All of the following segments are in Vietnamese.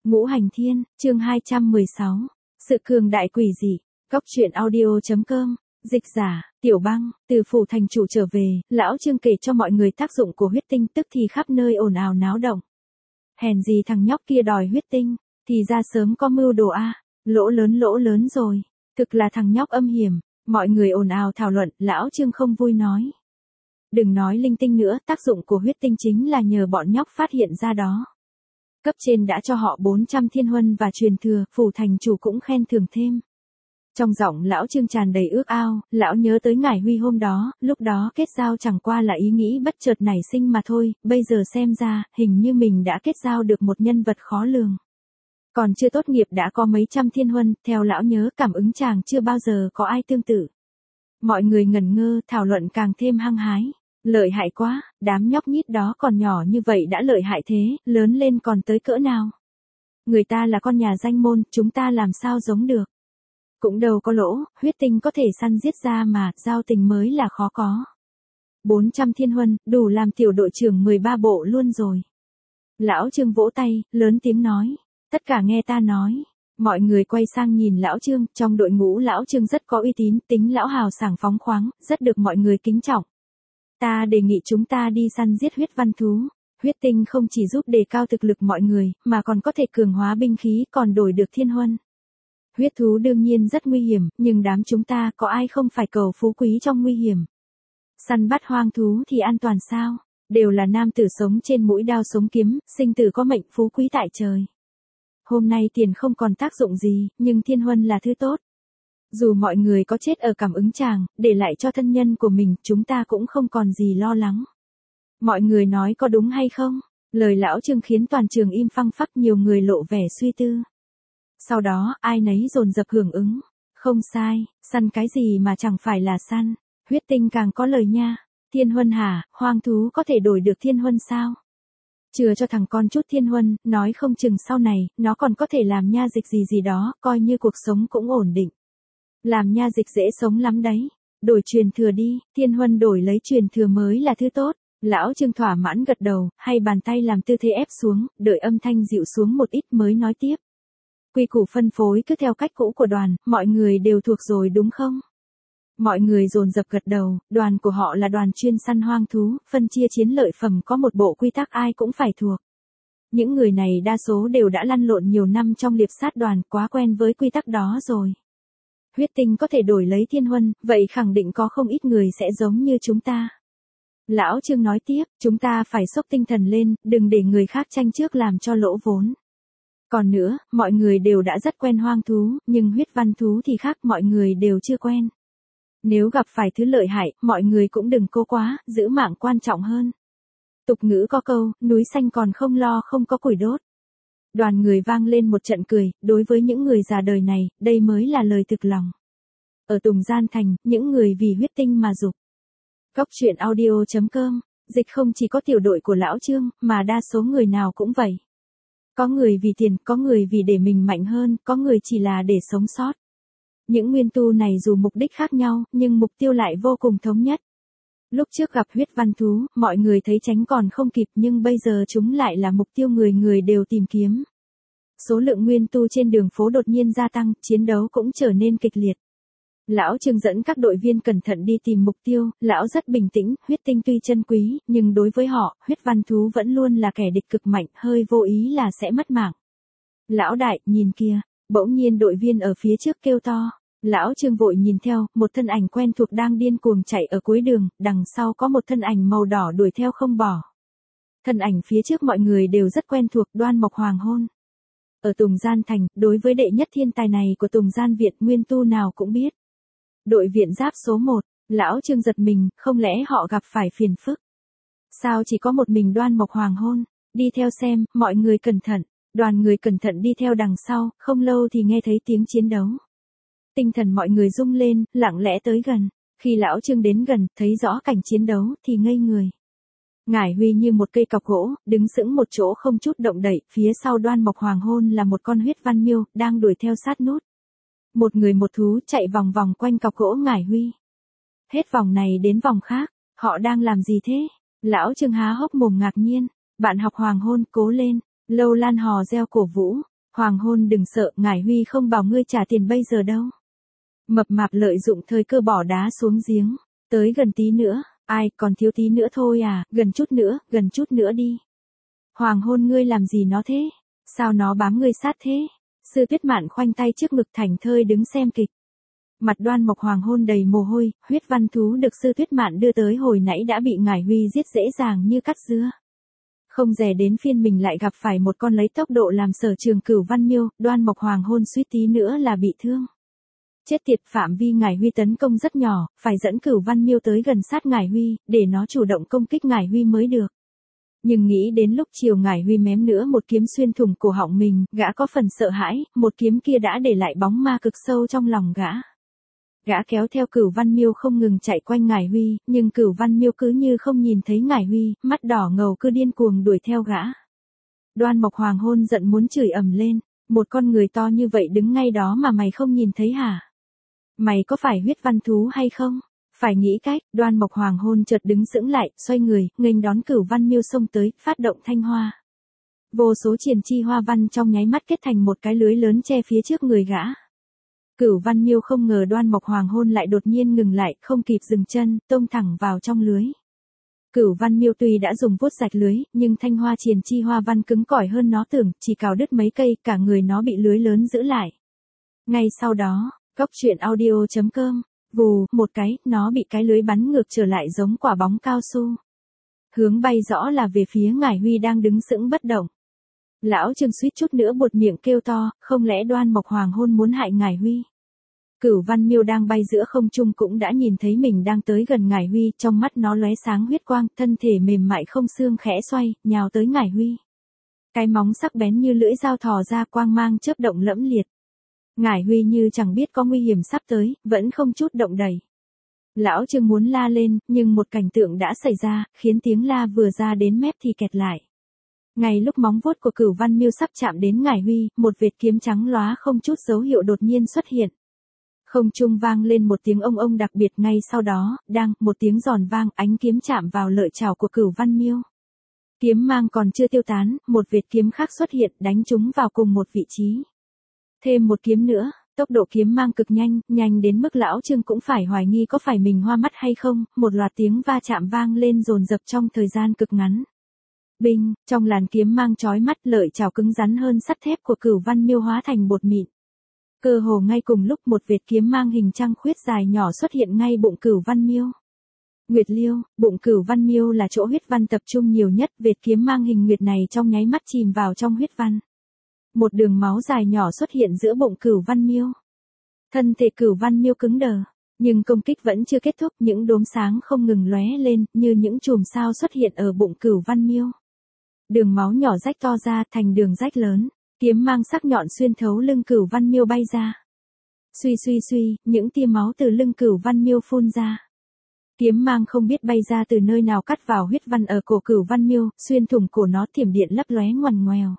Ngũ Hành Thiên, chương 216. Sự cường đại quỷ dị. Góc truyện audio.com. Dịch giả, Tiểu Băng, từ phủ thành chủ trở về, lão Trương kể cho mọi người tác dụng của huyết tinh, tức thì khắp nơi ồn ào náo động. Hèn gì thằng nhóc kia đòi huyết tinh, thì ra sớm có mưu đồ a, lỗ lớn rồi, thực là thằng nhóc âm hiểm. Mọi người ồn ào thảo luận, lão Trương không vui nói. Đừng nói linh tinh nữa, tác dụng của huyết tinh chính là nhờ bọn nhóc phát hiện ra đó. Cấp trên đã cho họ 400 thiên huân và truyền thừa, phủ thành chủ cũng khen thưởng thêm. Trong giọng lão Trương tràn đầy ước ao, lão nhớ tới Ngải Huy hôm đó, lúc đó kết giao chẳng qua là ý nghĩ bất chợt nảy sinh mà thôi, bây giờ xem ra, hình như mình đã kết giao được một nhân vật khó lường. Còn chưa tốt nghiệp đã có mấy trăm thiên huân, theo lão nhớ cảm ứng chàng chưa bao giờ có ai tương tự. Mọi người ngẩn ngơ, thảo luận càng thêm hăng hái. Lợi hại quá, đám nhóc nhít đó còn nhỏ như vậy đã lợi hại thế, lớn lên còn tới cỡ nào. Người ta là con nhà danh môn, chúng ta làm sao giống được. Cũng đâu có lỗ, huyết tinh có thể săn giết ra mà, giao tình mới là khó có. 400 thiên huân, đủ làm tiểu đội trưởng 13 bộ luôn rồi. Lão Trương vỗ tay, lớn tiếng nói. Tất cả nghe ta nói. Mọi người quay sang nhìn lão Trương, trong đội ngũ lão Trương rất có uy tín, tính lão hào sảng phóng khoáng, rất được mọi người kính trọng. Ta đề nghị chúng ta đi săn giết huyết văn thú. Huyết tinh không chỉ giúp đề cao thực lực mọi người, mà còn có thể cường hóa binh khí, còn đổi được thiên huân. Huyết thú đương nhiên rất nguy hiểm, nhưng đám chúng ta có ai không phải cầu phú quý trong nguy hiểm. Săn bắt hoang thú thì an toàn sao? Đều là nam tử sống trên mũi đao sống kiếm, sinh tử có mệnh, phú quý tại trời. Hôm nay tiền không còn tác dụng gì, nhưng thiên huân là thứ tốt. Dù mọi người có chết ở cảm ứng chàng, để lại cho thân nhân của mình, chúng ta cũng không còn gì lo lắng. Mọi người nói có đúng hay không? Lời lão Trương khiến toàn trường im phăng phắc, nhiều người lộ vẻ suy tư. Sau đó, ai nấy dồn dập hưởng ứng. Không sai, săn cái gì mà chẳng phải là săn. Huyết tinh càng có lời nha. Thiên huân hả, hoang thú có thể đổi được thiên huân sao? Chừa cho thằng con chút thiên huân, nói không chừng sau này, nó còn có thể làm nha dịch gì đó, coi như cuộc sống cũng ổn định. Làm nha dịch dễ sống lắm đấy. Đổi truyền thừa đi, thiên huân đổi lấy truyền thừa mới là thứ tốt. Lão Trương thỏa mãn gật đầu, hay bàn tay làm tư thế ép xuống, đợi âm thanh dịu xuống một ít mới nói tiếp. Quy củ phân phối cứ theo cách cũ của đoàn, mọi người đều thuộc rồi đúng không? Mọi người dồn dập gật đầu, đoàn của họ là đoàn chuyên săn hoang thú, phân chia chiến lợi phẩm có một bộ quy tắc ai cũng phải thuộc. Những người này đa số đều đã lăn lộn nhiều năm trong liệp sát đoàn, quá quen với quy tắc đó rồi. Huyết tinh có thể đổi lấy thiên huân, vậy khẳng định có không ít người sẽ giống như chúng ta. Lão Trương nói tiếp, chúng ta phải xốc tinh thần lên, đừng để người khác tranh trước làm cho lỗ vốn. Còn nữa, mọi người đều đã rất quen hoang thú, nhưng huyết văn thú thì khác, mọi người đều chưa quen. Nếu gặp phải thứ lợi hại, mọi người cũng đừng cố quá, giữ mạng quan trọng hơn. Tục ngữ có câu, núi xanh còn không lo không có củi đốt. Đoàn người vang lên một trận cười, đối với những người già đời này, đây mới là lời thực lòng. Ở Tùng Gian Thành, những người vì huyết tinh mà dục. Góc truyện audio.com, dịch không chỉ có tiểu đội của lão Trương, mà đa số người nào cũng vậy. Có người vì tiền, có người vì để mình mạnh hơn, có người chỉ là để sống sót. Những nguyên tu này dù mục đích khác nhau, nhưng mục tiêu lại vô cùng thống nhất. Lúc trước gặp huyết văn thú, mọi người thấy tránh còn không kịp, nhưng bây giờ chúng lại là mục tiêu người người đều tìm kiếm. Số lượng nguyên tu trên đường phố đột nhiên gia tăng, chiến đấu cũng trở nên kịch liệt. Lão Trương dẫn các đội viên cẩn thận đi tìm mục tiêu, lão rất bình tĩnh, huyết tinh tuy chân quý, nhưng đối với họ, huyết văn thú vẫn luôn là kẻ địch cực mạnh, hơi vô ý là sẽ mất mạng. Lão đại, nhìn kia, bỗng nhiên đội viên ở phía trước kêu to. Lão Trương vội nhìn theo, một thân ảnh quen thuộc đang điên cuồng chạy ở cuối đường, đằng sau có một thân ảnh màu đỏ đuổi theo không bỏ. Thân ảnh phía trước mọi người đều rất quen thuộc, Đoan Mộc Hoàng Hôn. Ở Tùng Gian Thành, đối với đệ nhất thiên tài này của Tùng Gian Viện, nguyên tu nào cũng biết. Đội viện giáp số 1, lão Trương giật mình, không lẽ họ gặp phải phiền phức? Sao chỉ có một mình Đoan Mộc Hoàng Hôn? Đi theo xem, mọi người cẩn thận. Đoàn người cẩn thận đi theo đằng sau, không lâu thì nghe thấy tiếng chiến đấu. Tinh thần mọi người rung lên, lặng lẽ tới gần. Khi lão Trương đến gần, thấy rõ cảnh chiến đấu, thì ngây người. Ngải Huy như một cây cọc gỗ, đứng sững một chỗ không chút động đậy, phía sau Đoan Mộc Hoàng Hôn là một con huyết văn miêu, đang đuổi theo sát nút. Một người một thú chạy vòng vòng quanh cọc gỗ Ngải Huy. Hết vòng này đến vòng khác, họ đang làm gì thế? Lão Trương há hốc mồm ngạc nhiên. Bạn học Hoàng Hôn, cố lên. Lâu Lan hò reo cổ vũ. Hoàng hôn đừng sợ, Ngải Huy không bảo ngươi trả tiền bây giờ đâu. Mập mạp lợi dụng thời cơ bỏ đá xuống giếng. Tới gần tí nữa, ai còn thiếu tí nữa thôi à, gần chút nữa đi. Hoàng hôn ngươi làm gì nó thế? Sao nó bám ngươi sát thế? Sư Tuyết Mạn khoanh tay trước ngực thảnh thơi đứng xem kịch. Mặt Đoan Mộc Hoàng hôn đầy mồ hôi, huyết văn thú được Sư Tuyết Mạn đưa tới hồi nãy đã bị Ngải Huy giết dễ dàng như cắt dưa. Không dè đến phiên mình lại gặp phải một con lấy tốc độ làm sở trường Cửu Văn Miêu, Đoan Mộc Hoàng hôn suýt tí nữa là bị thương. Chết tiệt, phạm vi Ngải Huy tấn công rất nhỏ, phải dẫn Cửu Văn Miêu tới gần sát Ngải Huy, để nó chủ động công kích Ngải Huy mới được. Nhưng nghĩ đến lúc chiều Ngải Huy mém nữa một kiếm xuyên thủng cổ họng mình, gã có phần sợ hãi, một kiếm kia đã để lại bóng ma cực sâu trong lòng gã. Gã kéo theo Cửu Văn Miêu không ngừng chạy quanh Ngải Huy, nhưng Cửu Văn Miêu cứ như không nhìn thấy Ngải Huy, mắt đỏ ngầu cứ điên cuồng đuổi theo gã. Đoan Mộc Hoàng hôn giận muốn chửi ầm lên, một con người to như vậy đứng ngay đó mà mày không nhìn thấy hả? Mày có phải huyết văn thú hay không? Phải nghĩ cách. Đoan Mộc Hoàng hôn chợt đứng sững lại, xoay người, nghênh đón Cửu Văn Miêu xông tới, phát động thanh hoa. Vô số triền chi hoa văn trong nháy mắt kết thành một cái lưới lớn che phía trước người gã. Cửu Văn Miêu không ngờ Đoan Mộc Hoàng hôn lại đột nhiên ngừng lại, không kịp dừng chân, tông thẳng vào trong lưới. Cửu Văn Miêu tuy đã dùng vuốt rạch lưới, nhưng thanh hoa triền chi hoa văn cứng cỏi hơn nó tưởng, chỉ cào đứt mấy cây, cả người nó bị lưới lớn giữ lại. Ngay sau đó, Góc truyện audio.com, vù, một cái, nó bị cái lưới bắn ngược trở lại giống quả bóng cao su. Hướng bay rõ là về phía Ngải Huy đang đứng sững bất động. Lão Trương suýt chút nữa buột miệng kêu to, không lẽ Đoan Mộc Hoàng hôn muốn hại Ngải Huy? Cửu Văn Miêu đang bay giữa không trung cũng đã nhìn thấy mình đang tới gần Ngải Huy, trong mắt nó lóe sáng huyết quang, thân thể mềm mại không xương khẽ xoay, nhào tới Ngải Huy. Cái móng sắc bén như lưỡi dao thò ra, quang mang chớp động lẫm liệt. Ngải Huy như chẳng biết có nguy hiểm sắp tới, vẫn không chút động đậy. Lão Trương muốn la lên, nhưng một cảnh tượng đã xảy ra, khiến tiếng la vừa ra đến mép thì kẹt lại. Ngay lúc móng vuốt của Cửu Văn Miêu sắp chạm đến Ngải Huy, một vệt kiếm trắng lóa không chút dấu hiệu đột nhiên xuất hiện. Không trung vang lên một tiếng ông ông đặc biệt, ngay sau đó, một tiếng giòn vang, ánh kiếm chạm vào lợi chảo của Cửu Văn Miêu. Kiếm mang còn chưa tiêu tán, một vệt kiếm khác xuất hiện, đánh chúng vào cùng một vị trí. Thêm một kiếm nữa, tốc độ kiếm mang cực nhanh, nhanh đến mức Lão Trương cũng phải hoài nghi có phải mình hoa mắt hay không, một loạt tiếng va chạm vang lên dồn dập trong thời gian cực ngắn. Binh, trong làn kiếm mang chói mắt, lợi chảo cứng rắn hơn sắt thép của Cửu Văn Miêu hóa thành bột mịn. Cơ hồ ngay cùng lúc một vệt kiếm mang hình trăng khuyết dài nhỏ xuất hiện ngay bụng Cửu Văn Miêu. Nguyệt Liêu, bụng Cửu Văn Miêu là chỗ huyết văn tập trung nhiều nhất, vệt kiếm mang hình nguyệt này trong nháy mắt chìm vào trong huyết văn. Một đường máu dài nhỏ xuất hiện giữa bụng Cửu Văn Miêu. Thân thể Cửu Văn Miêu cứng đờ, nhưng công kích vẫn chưa kết thúc, những đốm sáng không ngừng lóe lên, như những chùm sao xuất hiện ở bụng Cửu Văn Miêu. Đường máu nhỏ rách to ra thành đường rách lớn, kiếm mang sắc nhọn xuyên thấu lưng Cửu Văn Miêu bay ra. Suy suy suy, những tia máu từ lưng Cửu Văn Miêu phun ra. Kiếm mang không biết bay ra từ nơi nào cắt vào huyết văn ở cổ Cửu Văn Miêu, xuyên thủng cổ nó, thiểm điện lấp lóe ngoằn ngoèo.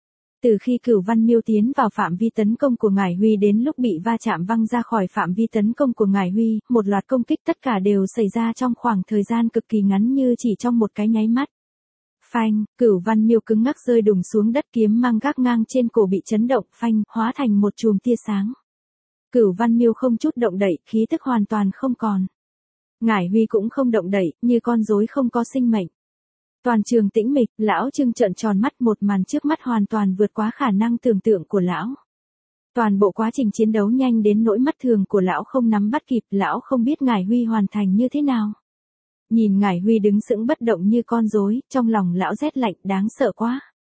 Từ khi Cửu Văn Miêu tiến vào phạm vi tấn công của Ngải Huy đến lúc bị va chạm văng ra khỏi phạm vi tấn công của Ngải Huy, một loạt công kích tất cả đều xảy ra trong khoảng thời gian cực kỳ ngắn, như chỉ trong một cái nháy mắt. Phanh, Cửu Văn Miêu cứng ngắc rơi đùng xuống đất, kiếm mang gác ngang trên cổ bị chấn động, phanh, hóa thành một chùm tia sáng. Cửu Văn Miêu không chút động đậy, khí tức hoàn toàn không còn. Ngải Huy cũng không động đậy, như con rối không có sinh mệnh. Toàn trường tĩnh mịch, Lão Trương trợn tròn mắt, một màn trước mắt hoàn toàn vượt quá khả năng tưởng tượng của lão. Toàn bộ quá trình chiến đấu nhanh đến nỗi mắt thường của lão không nắm bắt kịp, lão không biết Ngải Huy hoàn thành như thế nào. Nhìn Ngải Huy đứng sững bất động như con rối, trong lòng lão rét lạnh, đáng sợ quá.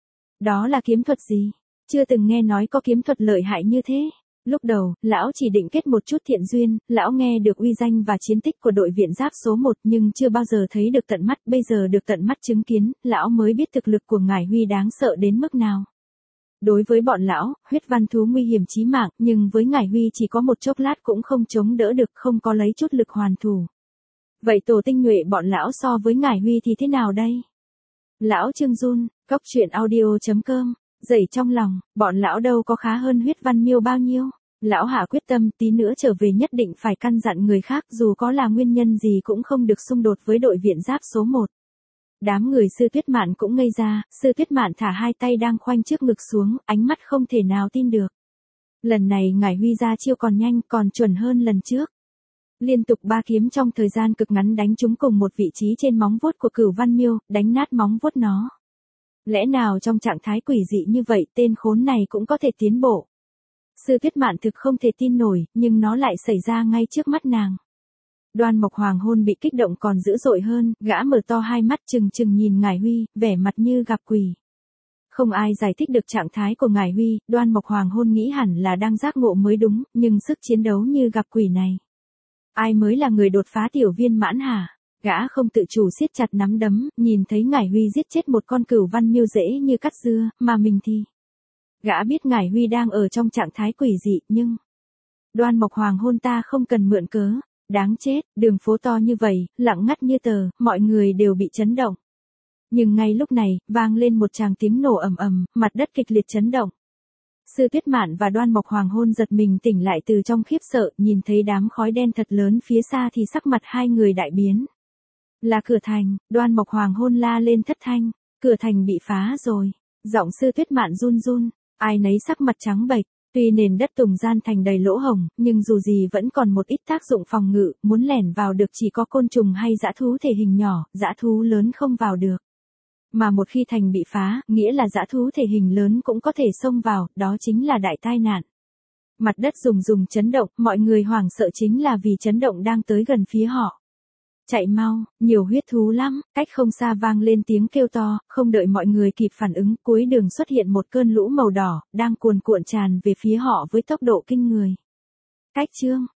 Đó là kiếm thuật gì? Chưa từng nghe nói có kiếm thuật lợi hại như thế. Lúc đầu, lão chỉ định kết một chút thiện duyên, lão nghe được uy danh và chiến tích của đội viện giáp số 1 nhưng chưa bao giờ thấy được tận mắt, bây giờ được tận mắt chứng kiến, lão mới biết thực lực của Ngải Huy đáng sợ đến mức nào. Đối với bọn lão, huyết văn thú nguy hiểm chí mạng, nhưng với Ngải Huy chỉ có một chốc lát cũng không chống đỡ được, không có lấy chút lực hoàn thủ. Vậy tổ tinh nhuệ bọn lão so với Ngải Huy thì thế nào đây? Lão Trương run, Góc truyện audio.com. Dậy trong lòng, bọn lão đâu có khá hơn huyết văn miêu bao nhiêu. Lão hạ quyết tâm tí nữa trở về nhất định phải căn dặn người khác, dù có là nguyên nhân gì cũng không được xung đột với đội viện giáp số 1. Đám người Sư Tuyết Mạn cũng ngây ra, Sư Tuyết Mạn thả hai tay đang khoanh trước ngực xuống, ánh mắt không thể nào tin được. Lần này ngải Huy ra chiêu còn nhanh, còn chuẩn hơn lần trước. Liên tục 3 kiếm trong thời gian cực ngắn đánh trúng cùng một vị trí trên móng vuốt của Cửu Văn Miêu, đánh nát móng vuốt nó. Lẽ nào trong trạng thái quỷ dị như vậy tên khốn này cũng có thể tiến bộ? Sư Tuyết Mạn thực không thể tin nổi, nhưng nó lại xảy ra ngay trước mắt nàng. Đoan Mộc Hoàng Hôn bị kích động còn dữ dội hơn, gã mở to hai mắt trừng trừng nhìn ngải Huy, vẻ mặt như gặp quỷ. Không ai giải thích được trạng thái của ngải Huy, Đoan Mộc Hoàng Hôn nghĩ hẳn là đang giác ngộ mới đúng, nhưng sức chiến đấu như gặp quỷ này. Ai mới là người đột phá tiểu viên mãn hả? Gã không tự chủ siết chặt nắm đấm, nhìn thấy ngải Huy giết chết một con Cửu Văn Miêu dễ như cắt dưa, mà mình thì... Gã biết ngải Huy đang ở trong trạng thái quỷ dị, nhưng... Đoan Mộc Hoàng Hôn ta không cần mượn cớ. Đáng chết, đường phố to như vậy, lặng ngắt như tờ, mọi người đều bị chấn động. Nhưng ngay lúc này, vang lên một tràng tiếng nổ ầm ầm, mặt đất kịch liệt chấn động. Sư Tuyết Mạn và Đoan Mộc Hoàng Hôn giật mình tỉnh lại từ trong khiếp sợ, nhìn thấy đám khói đen thật lớn phía xa thì sắc mặt hai người đại biến. Là cửa thành, Đoan Mộc Hoàng Hôn la lên thất thanh, cửa thành bị phá rồi. Giọng Sư Tuyết Mạn run run, ai nấy sắc mặt trắng bệch. Tuy nền đất Tùng Gian thành đầy lỗ hổng, nhưng dù gì vẫn còn một ít tác dụng phòng ngự, muốn lẻn vào được chỉ có côn trùng hay dã thú thể hình nhỏ, dã thú lớn không vào được. Mà một khi thành bị phá, nghĩa là dã thú thể hình lớn cũng có thể xông vào, đó chính là đại tai nạn. Mặt đất rùng chấn động, mọi người hoảng sợ chính là vì chấn động đang tới gần phía họ. Chạy mau, nhiều huyết thú lắm, cách không xa vang lên tiếng kêu to, không đợi mọi người kịp phản ứng, cuối đường xuất hiện một cơn lũ màu đỏ, đang cuồn cuộn tràn về phía họ với tốc độ kinh người. Cách chương,